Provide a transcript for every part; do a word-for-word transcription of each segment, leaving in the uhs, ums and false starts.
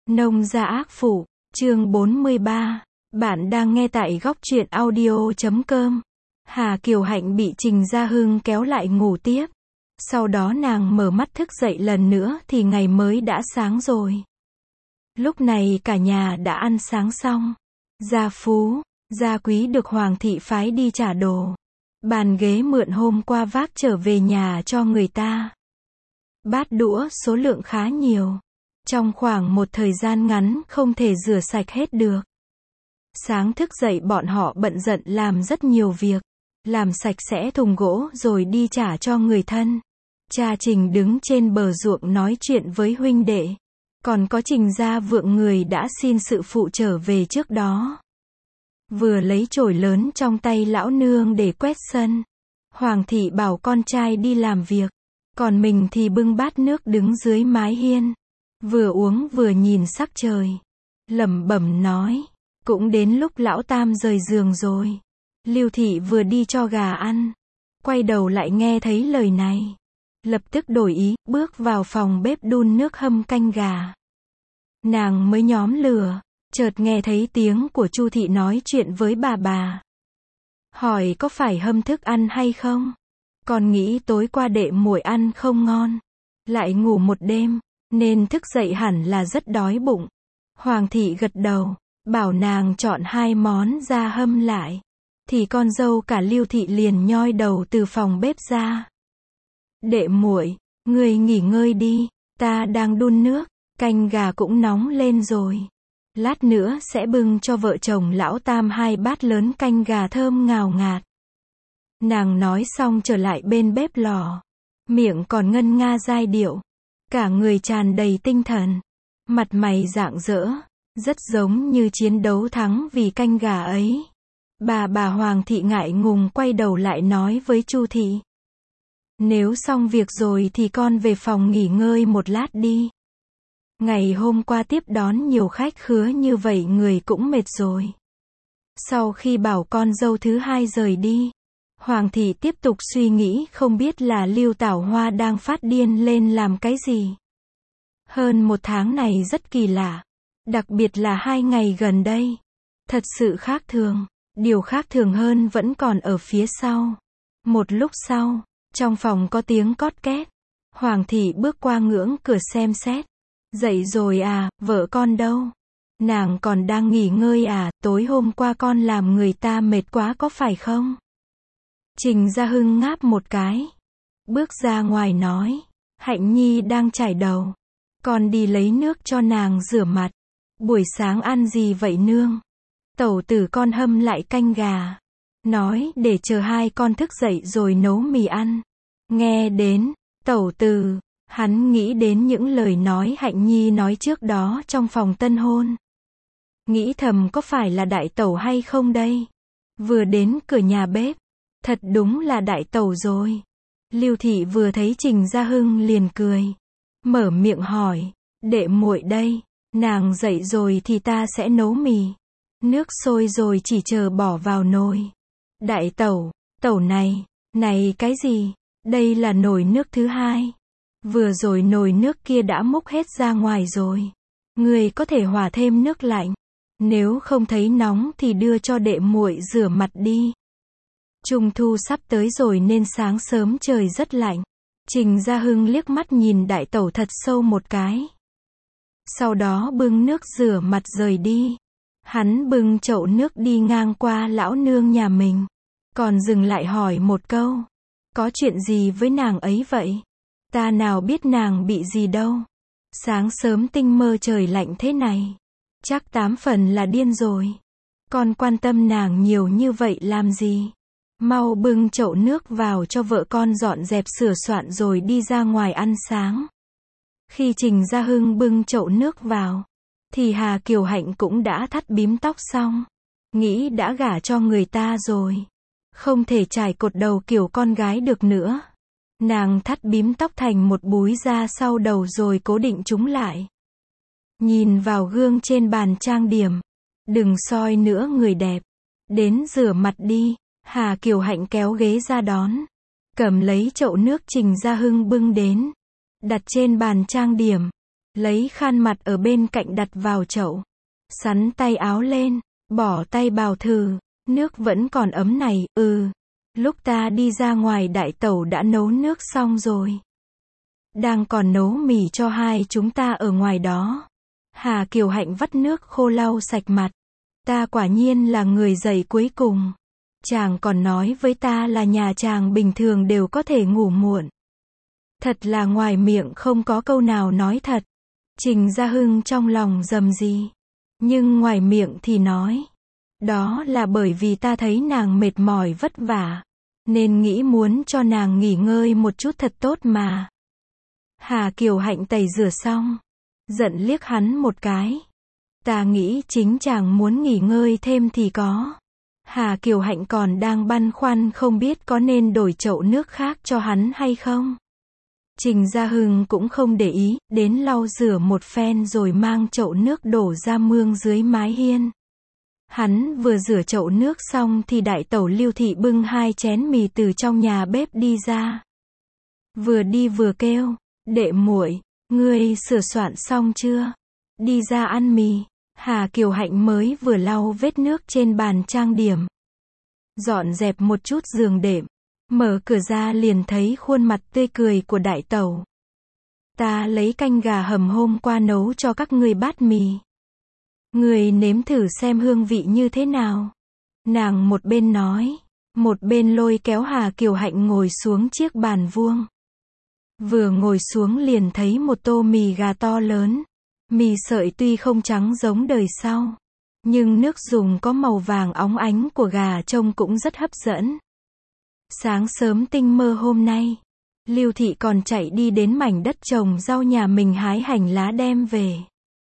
Nông gia ác phụ, chương bốn mươi ba. Bạn đang nghe tại góc truyện audio chấm com. Hà Kiều Hạnh bị Trình Gia Hưng kéo lại ngủ tiếp. Sau đó nàng mở mắt thức dậy lần nữa thì ngày mới đã sáng rồi. Lúc này cả nhà đã ăn sáng xong. Gia Phú, Gia Quý được Hoàng thị phái đi trả đồ. Bàn ghế mượn hôm qua vác trở về nhà cho người ta. Bát đũa số lượng khá nhiều. Trong khoảng một thời gian ngắn không thể rửa sạch hết được. Sáng thức dậy bọn họ bận rộn làm rất nhiều việc. Làm sạch sẽ thùng gỗ rồi đi trả cho người thân. Cha Trình đứng trên bờ ruộng nói chuyện với huynh đệ. Còn có Trình Gia Vượng người đã xin sự phụ trở về trước đó. Vừa lấy chổi lớn trong tay lão nương để quét sân. Hoàng thị bảo con trai đi làm việc. Còn mình thì bưng bát nước đứng dưới mái hiên. Vừa uống vừa nhìn sắc trời. Lẩm bẩm nói. Cũng đến lúc lão Tam rời giường rồi. Lưu thị vừa đi cho gà ăn. Quay đầu lại nghe thấy lời này. Lập tức đổi ý, bước vào phòng bếp đun nước hâm canh gà. Nàng mới nhóm lửa. Chợt nghe thấy tiếng của Chu thị nói chuyện với bà bà. Hỏi có phải hâm thức ăn hay không? Con nghĩ tối qua đệ muội ăn không ngon. Lại ngủ một đêm. Nên thức dậy hẳn là rất đói bụng. Hoàng thị gật đầu. Bảo nàng chọn hai món ra hâm lại. Thì con dâu cả Lưu thị liền nhoi đầu từ phòng bếp ra. Đệ muội, ngươi nghỉ ngơi đi. Ta đang đun nước. Canh gà cũng nóng lên rồi. Lát nữa sẽ bưng cho vợ chồng lão Tam hai bát lớn canh gà thơm ngào ngạt. Nàng nói xong trở lại bên bếp lò. Miệng còn ngân nga giai điệu. Cả người tràn đầy tinh thần. Mặt mày rạng rỡ. Rất giống như chiến đấu thắng vì canh gà ấy. Bà bà Hoàng thị ngại ngùng quay đầu lại nói với Chu thị. Nếu xong việc rồi thì con về phòng nghỉ ngơi một lát đi. Ngày hôm qua tiếp đón nhiều khách khứa như vậy người cũng mệt rồi. Sau khi bảo con dâu thứ hai rời đi. Hoàng thị tiếp tục suy nghĩ không biết là Lưu Tảo Hoa đang phát điên lên làm cái gì. Hơn một tháng này rất kỳ lạ. Đặc biệt là hai ngày gần đây. Thật sự khác thường. Điều khác thường hơn vẫn còn ở phía sau. Một lúc sau, trong phòng có tiếng cót két. Hoàng thị bước qua ngưỡng cửa xem xét. Dậy rồi à, vợ con đâu? Nàng còn đang nghỉ ngơi à, tối hôm qua con làm người ta mệt quá có phải không? Trình Gia Hưng ngáp một cái. Bước ra ngoài nói. Hạnh Nhi đang chải đầu. Con đi lấy nước cho nàng rửa mặt. Buổi sáng ăn gì vậy nương? Tẩu tử con hâm lại canh gà. Nói để chờ hai con thức dậy rồi nấu mì ăn. Nghe đến tẩu tử, hắn nghĩ đến những lời nói Hạnh Nhi nói trước đó trong phòng tân hôn. Nghĩ thầm có phải là đại tẩu hay không đây? Vừa đến cửa nhà bếp. Thật đúng là đại tẩu rồi. Lưu thị vừa thấy Trình Gia Hưng liền cười. Mở miệng hỏi. Đệ muội đây. Nàng dậy rồi thì ta sẽ nấu mì. Nước sôi rồi chỉ chờ bỏ vào nồi. Đại tẩu, tẩu này, này cái gì? Đây là nồi nước thứ hai. Vừa rồi nồi nước kia đã múc hết ra ngoài rồi. Người có thể hòa thêm nước lạnh. Nếu không thấy nóng thì đưa cho đệ muội rửa mặt đi. Trung thu sắp tới rồi nên sáng sớm trời rất lạnh. Trình Gia Hưng liếc mắt nhìn đại tẩu thật sâu một cái. Sau đó bưng nước rửa mặt rời đi. Hắn bưng chậu nước đi ngang qua lão nương nhà mình. Còn dừng lại hỏi một câu. Có chuyện gì với nàng ấy vậy? Ta nào biết nàng bị gì đâu. Sáng sớm tinh mơ trời lạnh thế này. Chắc tám phần là điên rồi. Con quan tâm nàng nhiều như vậy làm gì? Mau bưng chậu nước vào cho vợ con dọn dẹp sửa soạn rồi đi ra ngoài ăn sáng. Khi Trình Gia Hưng bưng chậu nước vào, thì Hà Kiều Hạnh cũng đã thắt bím tóc xong. Nghĩ đã gả cho người ta rồi. Không thể trải cột đầu kiểu con gái được nữa. Nàng thắt bím tóc thành một búi ra sau đầu rồi cố định chúng lại. Nhìn vào gương trên bàn trang điểm. Đừng soi nữa người đẹp. Đến rửa mặt đi. Hà Kiều Hạnh kéo ghế ra đón. Cầm lấy chậu nước Trình Gia Hưng bưng đến. Đặt trên bàn trang điểm. lấy khăn mặt ở bên cạnh đặt vào chậu, sắn tay áo lên, bỏ tay bào thử, nước vẫn còn ấm này, ừ. Lúc ta đi ra ngoài đại tẩu đã nấu nước xong rồi. Đang còn nấu mì cho hai chúng ta ở ngoài đó. Hà Kiều Hạnh vắt nước khô lau sạch mặt. Ta quả nhiên là người dậy cuối cùng. Chàng còn nói với ta là nhà chàng bình thường đều có thể ngủ muộn. Thật là ngoài miệng không có câu nào nói thật. Trình Gia Hưng trong lòng rầm rì. Nhưng ngoài miệng thì nói. Đó là bởi vì ta thấy nàng mệt mỏi vất vả. Nên nghĩ muốn cho nàng nghỉ ngơi một chút thật tốt mà. Hà Kiều Hạnh tẩy rửa xong. Giận liếc hắn một cái. Ta nghĩ chính chàng muốn nghỉ ngơi thêm thì có. Hà Kiều Hạnh còn đang băn khoăn không biết có nên đổi chậu nước khác cho hắn hay không. Trình Gia Hưng cũng không để ý, đến lau rửa một phen rồi mang chậu nước đổ ra mương dưới mái hiên. Hắn vừa rửa chậu nước xong thì đại tẩu Lưu Thị bưng hai chén mì từ trong nhà bếp đi ra. Vừa đi vừa kêu, đệ muội, ngươi sửa soạn xong chưa? Đi ra ăn mì. Hà Kiều Hạnh mới vừa lau vết nước trên bàn trang điểm. Dọn dẹp một chút giường đệm. Mở cửa ra liền thấy khuôn mặt tươi cười của đại tẩu. Ta lấy canh gà hầm hôm qua nấu cho các ngươi bát mì. Người nếm thử xem hương vị như thế nào. Nàng một bên nói, một bên lôi kéo Hà Kiều Hạnh ngồi xuống chiếc bàn vuông. Vừa ngồi xuống liền thấy một tô mì gà to lớn. Mì sợi tuy không trắng giống đời sau, nhưng nước dùng có màu vàng óng ánh của gà trông cũng rất hấp dẫn. Sáng sớm tinh mơ hôm nay, Lưu Thị còn chạy đi đến mảnh đất trồng rau nhà mình hái hành lá đem về.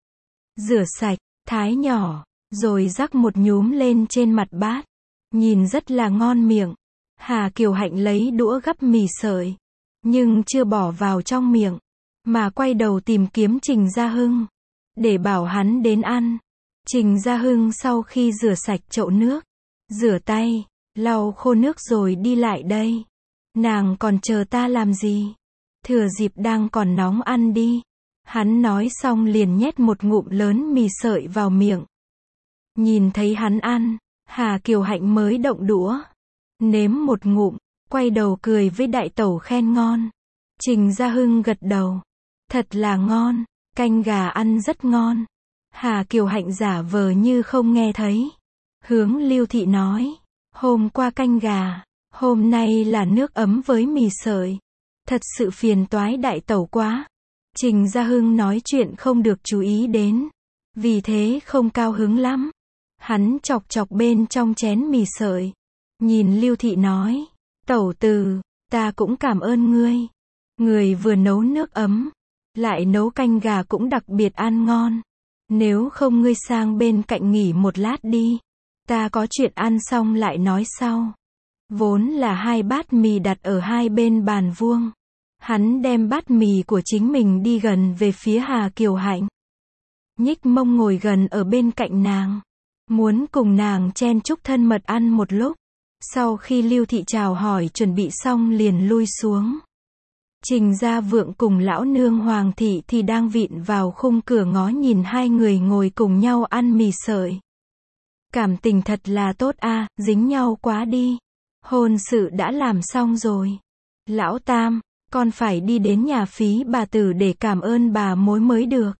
Rửa sạch, thái nhỏ, rồi rắc một nhúm lên trên mặt bát. Nhìn rất là ngon miệng. Hà Kiều Hạnh lấy đũa gắp mì sợi, nhưng chưa bỏ vào trong miệng, mà quay đầu tìm kiếm Trình Gia Hưng, để bảo hắn đến ăn. Trình Gia Hưng sau khi rửa sạch chậu nước, rửa tay, lau khô nước rồi đi lại đây. Nàng còn chờ ta làm gì? Thừa dịp đang còn nóng ăn đi. Hắn nói xong liền nhét một ngụm lớn mì sợi vào miệng. Nhìn thấy hắn ăn, Hà Kiều Hạnh mới động đũa. Nếm một ngụm, quay đầu cười với đại tẩu khen ngon. Trình Gia Hưng gật đầu. Thật là ngon, canh gà ăn rất ngon. Hà Kiều Hạnh giả vờ như không nghe thấy. Hướng Lưu Thị nói. Hôm qua canh gà, hôm nay là nước ấm với mì sợi. Thật sự phiền toái đại tẩu quá. Trình Gia Hưng nói chuyện không được chú ý đến. Vì thế không cao hứng lắm. Hắn chọc chọc bên trong chén mì sợi. Nhìn Lưu Thị nói. Tẩu từ, ta cũng cảm ơn ngươi. Người vừa nấu nước ấm, lại nấu canh gà cũng đặc biệt ăn ngon. Nếu không ngươi sang bên cạnh nghỉ một lát đi. Ta có chuyện ăn xong lại nói sau. Vốn là hai bát mì đặt ở hai bên bàn vuông. Hắn đem bát mì của chính mình đi gần về phía Hà Kiều Hạnh. Nhích mông ngồi gần ở bên cạnh nàng. Muốn cùng nàng chen chúc thân mật ăn một lúc. Sau khi Lưu Thị chào hỏi chuẩn bị xong liền lui xuống. Trình Gia Vượng cùng lão nương Hoàng Thị thì đang vịn vào khung cửa ngó nhìn hai người ngồi cùng nhau ăn mì sợi. Cảm tình thật là tốt a, dính nhau quá đi. Hôn sự đã làm xong rồi. Lão Tam, con phải đi đến nhà Phí bà Tử để cảm ơn bà mối mới được.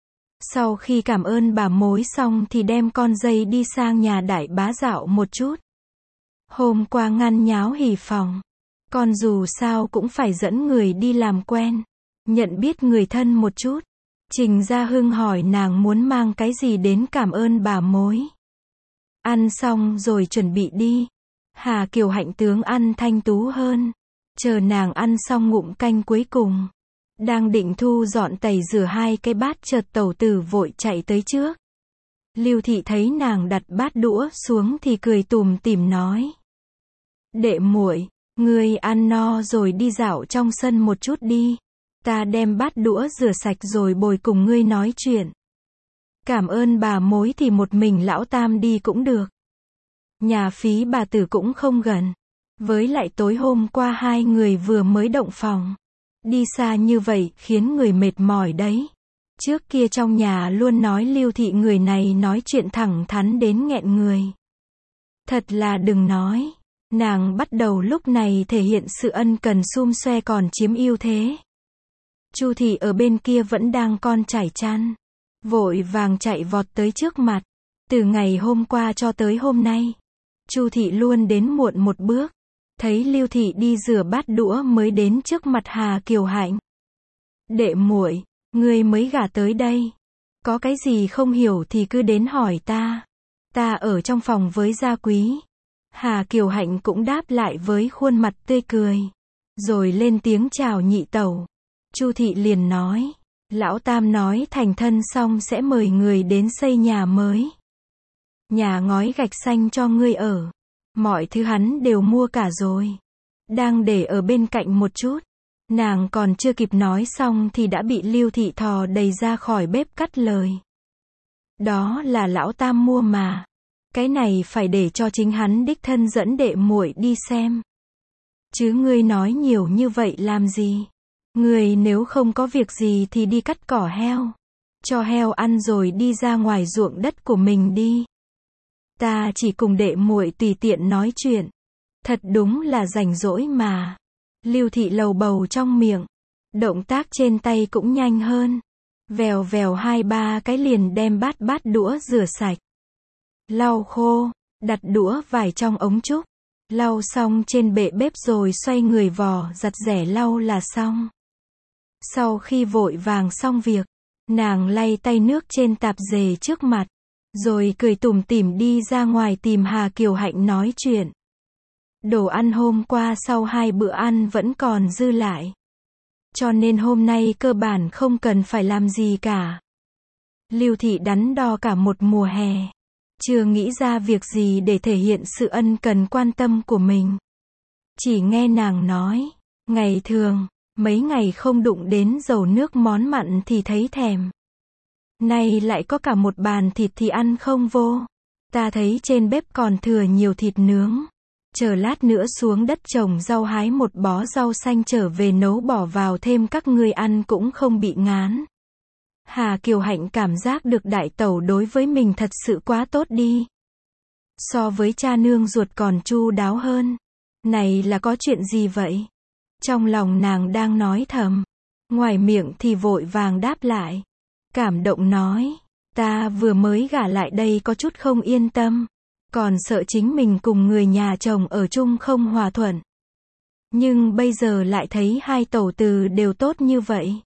Sau khi cảm ơn bà mối xong thì đem con dây đi sang nhà đại bá dạo một chút. Hôm qua ngăn nháo hỉ phòng. Con dù sao cũng phải dẫn người đi làm quen. Nhận biết người thân một chút. Trình Gia Hưng hỏi nàng muốn mang cái gì đến cảm ơn bà mối. Ăn xong rồi chuẩn bị đi. Hà Kiều Hạnh tướng ăn thanh tú hơn. Chờ nàng ăn xong ngụm canh cuối cùng. Đang định thu dọn tẩy rửa hai cái bát chợt tẩu tử vội chạy tới trước. Lưu Thị thấy nàng đặt bát đũa xuống thì cười tủm tỉm nói. Đệ muội, ngươi ăn no rồi đi dạo trong sân một chút đi. Ta đem bát đũa rửa sạch rồi bồi cùng ngươi nói chuyện. Cảm ơn bà mối thì một mình lão Tam đi cũng được. Nhà Phí bà Tử cũng không gần. Với lại tối hôm qua hai người vừa mới động phòng. Đi xa như vậy khiến người mệt mỏi đấy. Trước kia trong nhà luôn nói Lưu Thị người này nói chuyện thẳng thắn đến nghẹn người. Thật là đừng nói. Nàng bắt đầu lúc này thể hiện sự ân cần xum xoe còn chiếm ưu thế. Chu Thị ở bên kia vẫn đang con trải chăn. Vội vàng chạy vọt tới trước mặt. Từ ngày hôm qua cho tới hôm nay, Chu Thị luôn đến muộn một bước. Thấy Lưu Thị đi rửa bát đũa mới đến trước mặt Hà Kiều Hạnh. Đệ muội, ngươi mới gả tới đây. Có cái gì không hiểu thì cứ đến hỏi ta. Ta ở trong phòng với gia quý. Hà Kiều Hạnh cũng đáp lại với khuôn mặt tươi cười. Rồi lên tiếng chào nhị tẩu. Chu Thị liền nói. Lão Tam nói thành thân xong sẽ mời người đến xây nhà mới. Nhà ngói gạch xanh cho ngươi ở. Mọi thứ hắn đều mua cả rồi. Đang để ở bên cạnh một chút. Nàng còn chưa kịp nói xong thì đã bị Lưu Thị thò đầy ra khỏi bếp cắt lời. Đó là lão Tam mua mà. Cái này phải để cho chính hắn đích thân dẫn đệ muội đi xem. Chứ ngươi nói nhiều như vậy làm gì? Ngươi nếu không có việc gì thì đi cắt cỏ heo. Cho heo ăn rồi đi ra ngoài ruộng đất của mình đi. Ta chỉ cùng đệ muội tùy tiện nói chuyện. Thật đúng là rảnh rỗi mà. Lưu Thị lầu bầu trong miệng. Động tác trên tay cũng nhanh hơn. Vèo vèo hai ba cái liền đem bát bát đũa rửa sạch. Lau khô, đặt đũa vải trong ống trúc. Lau xong trên bệ bếp rồi xoay người vò, giặt rẻ lau là xong. Sau khi vội vàng xong việc, nàng lay tay nước trên tạp dề trước mặt. Rồi cười tủm tỉm đi ra ngoài tìm Hà Kiều Hạnh nói chuyện. Đồ ăn hôm qua sau hai bữa ăn vẫn còn dư lại. Cho nên hôm nay cơ bản không cần phải làm gì cả. Lưu Thị đắn đo cả một mùa hè. Chưa nghĩ ra việc gì để thể hiện sự ân cần quan tâm của mình. Chỉ nghe nàng nói. Ngày thường, mấy ngày không đụng đến dầu nước món mặn thì thấy thèm. Nay lại có cả một bàn thịt thì ăn không vô. Ta thấy trên bếp còn thừa nhiều thịt nướng. Chờ lát nữa xuống đất trồng rau hái một bó rau xanh trở về nấu bỏ vào thêm các ngươi ăn cũng không bị ngán. Hà Kiều Hạnh cảm giác được đại tẩu đối với mình thật sự quá tốt đi. So với cha nương ruột còn chu đáo hơn. Này là có chuyện gì vậy? Trong lòng nàng đang nói thầm. Ngoài miệng thì vội vàng đáp lại. Cảm động nói. Ta vừa mới gả lại đây có chút không yên tâm. Còn sợ chính mình cùng người nhà chồng ở chung không hòa thuận. Nhưng bây giờ lại thấy hai tẩu từ đều tốt như vậy.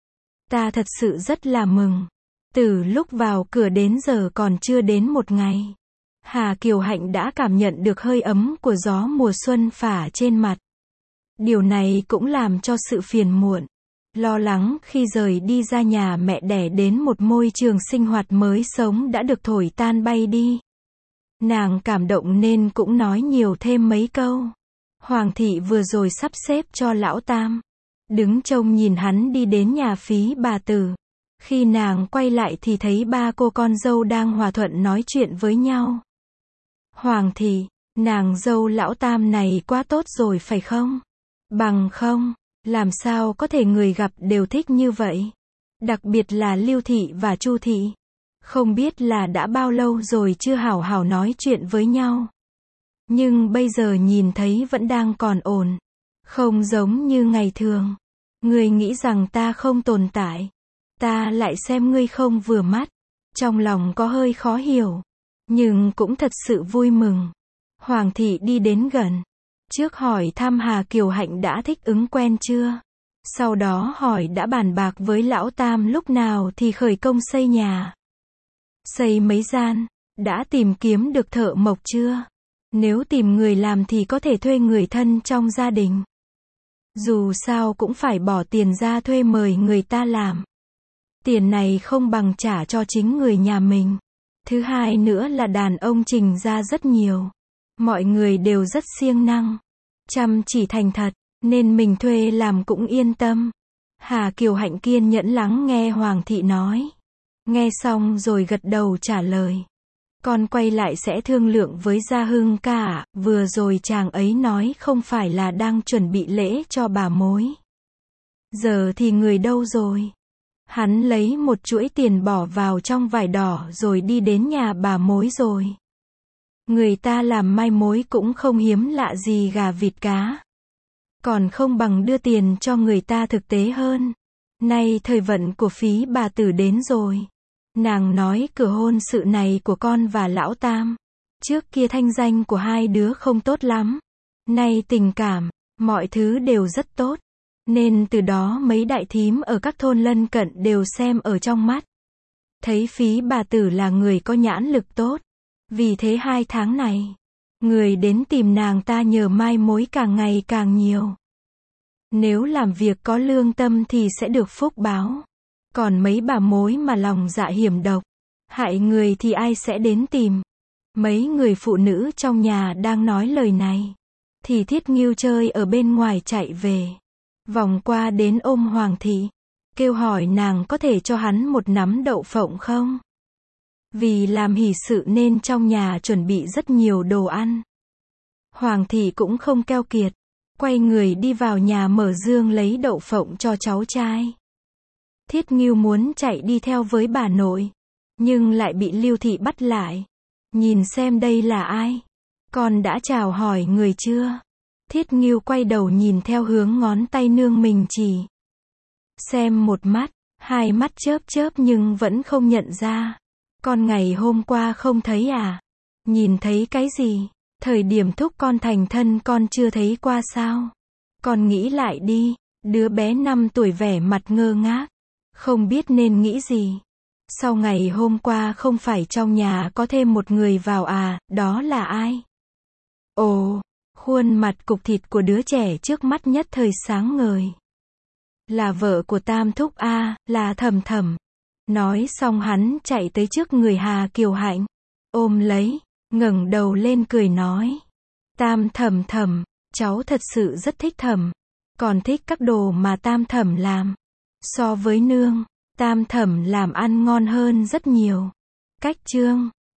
Ta thật sự rất là mừng. Từ lúc vào cửa đến giờ còn chưa đến một ngày. Hà Kiều Hạnh đã cảm nhận được hơi ấm của gió mùa xuân phả trên mặt. Điều này cũng làm cho sự phiền muộn, lo lắng khi rời đi ra nhà mẹ đẻ đến một môi trường sinh hoạt mới sống đã được thổi tan bay đi. Nàng cảm động nên cũng nói nhiều thêm mấy câu. Hoàng thị vừa rồi sắp xếp cho lão Tam. Đứng trông nhìn hắn đi đến nhà phí bà Tử. Khi nàng quay lại thì thấy ba cô con dâu đang hòa thuận nói chuyện với nhau. Hoàng thị, nàng dâu lão Tam này quá tốt rồi phải không? Bằng không, làm sao có thể người gặp đều thích như vậy? Đặc biệt là Lưu Thị và Chu Thị. Không biết là đã bao lâu rồi chưa hảo hảo nói chuyện với nhau. Nhưng bây giờ nhìn thấy vẫn đang còn ổn. Không giống như ngày thường. Ngươi nghĩ rằng ta không tồn tại. Ta lại xem ngươi không vừa mắt. Trong lòng có hơi khó hiểu. Nhưng cũng thật sự vui mừng. Hoàng thị đi đến gần. Trước hỏi thăm Hà Kiều Hạnh đã thích ứng quen chưa. Sau đó hỏi đã bàn bạc với lão Tam lúc nào thì khởi công xây nhà. Xây mấy gian, đã tìm kiếm được thợ mộc chưa? Nếu tìm người làm thì có thể thuê người thân trong gia đình. Dù sao cũng phải bỏ tiền ra thuê mời người ta làm. Tiền này không bằng trả cho chính người nhà mình. Thứ hai nữa là đàn ông trình ra rất nhiều. Mọi người đều rất siêng năng, chăm chỉ thành thật, nên mình thuê làm cũng yên tâm. Hà Kiều Hạnh kiên nhẫn lắng nghe Hoàng thị nói. Nghe xong rồi gật đầu trả lời. Con quay lại sẽ thương lượng với Gia Hưng ca, vừa rồi chàng ấy nói không phải là đang chuẩn bị lễ cho bà mối. Giờ thì người đâu rồi? Hắn lấy một chuỗi tiền bỏ vào trong vải đỏ rồi đi đến nhà bà mối rồi. Người ta làm mai mối cũng không hiếm lạ gì gà vịt cá. Còn không bằng đưa tiền cho người ta thực tế hơn. Nay thời vận của Phí bà tử đến rồi. Nàng nói cửa hôn sự này của con và lão Tam. Trước kia thanh danh của hai đứa không tốt lắm. Nay tình cảm, mọi thứ đều rất tốt. Nên từ đó mấy đại thím ở các thôn lân cận đều xem ở trong mắt. Thấy Phí bà tử là người có nhãn lực tốt. Vì thế hai tháng này, người đến tìm nàng ta nhờ mai mối càng ngày càng nhiều. Nếu làm việc có lương tâm thì sẽ được phúc báo. Còn mấy bà mối mà lòng dạ hiểm độc, hại người thì ai sẽ đến tìm. Mấy người phụ nữ trong nhà đang nói lời này. Thì Thiết Ngưu chơi ở bên ngoài chạy về. Vòng qua đến ôm Hoàng thị. Kêu hỏi nàng có thể cho hắn một nắm đậu phộng không? Vì làm hỷ sự nên trong nhà chuẩn bị rất nhiều đồ ăn. Hoàng thị cũng không keo kiệt. Quay người đi vào nhà mở dương lấy đậu phộng cho cháu trai. Thiết Ngưu muốn chạy đi theo với bà nội. Nhưng lại bị Lưu thị bắt lại. Nhìn xem đây là ai? Con đã chào hỏi người chưa? Thiết Ngưu quay đầu nhìn theo hướng ngón tay nương mình chỉ. Xem một mắt, hai mắt chớp chớp nhưng vẫn không nhận ra. Con ngày hôm qua không thấy à? Nhìn thấy cái gì? Thời điểm thúc con thành thân con chưa thấy qua sao? Con nghĩ lại đi. Đứa bé năm tuổi vẻ mặt ngơ ngác. Không biết nên nghĩ gì. Sau ngày hôm qua không phải trong nhà có thêm một người vào à, đó là ai? Ồ, khuôn mặt cục thịt của đứa trẻ trước mắt nhất thời sáng ngời. Là vợ của Tam thúc a, là Thẩm Thẩm. Nói xong hắn chạy tới trước người Hà Kiều Hạnh, ôm lấy, ngẩng đầu lên cười nói. Tam Thẩm Thẩm, cháu thật sự rất thích Thẩm. Còn thích các đồ mà Tam Thẩm làm. So với nương, Tam Thẩm làm ăn ngon hơn rất nhiều. Cách Trương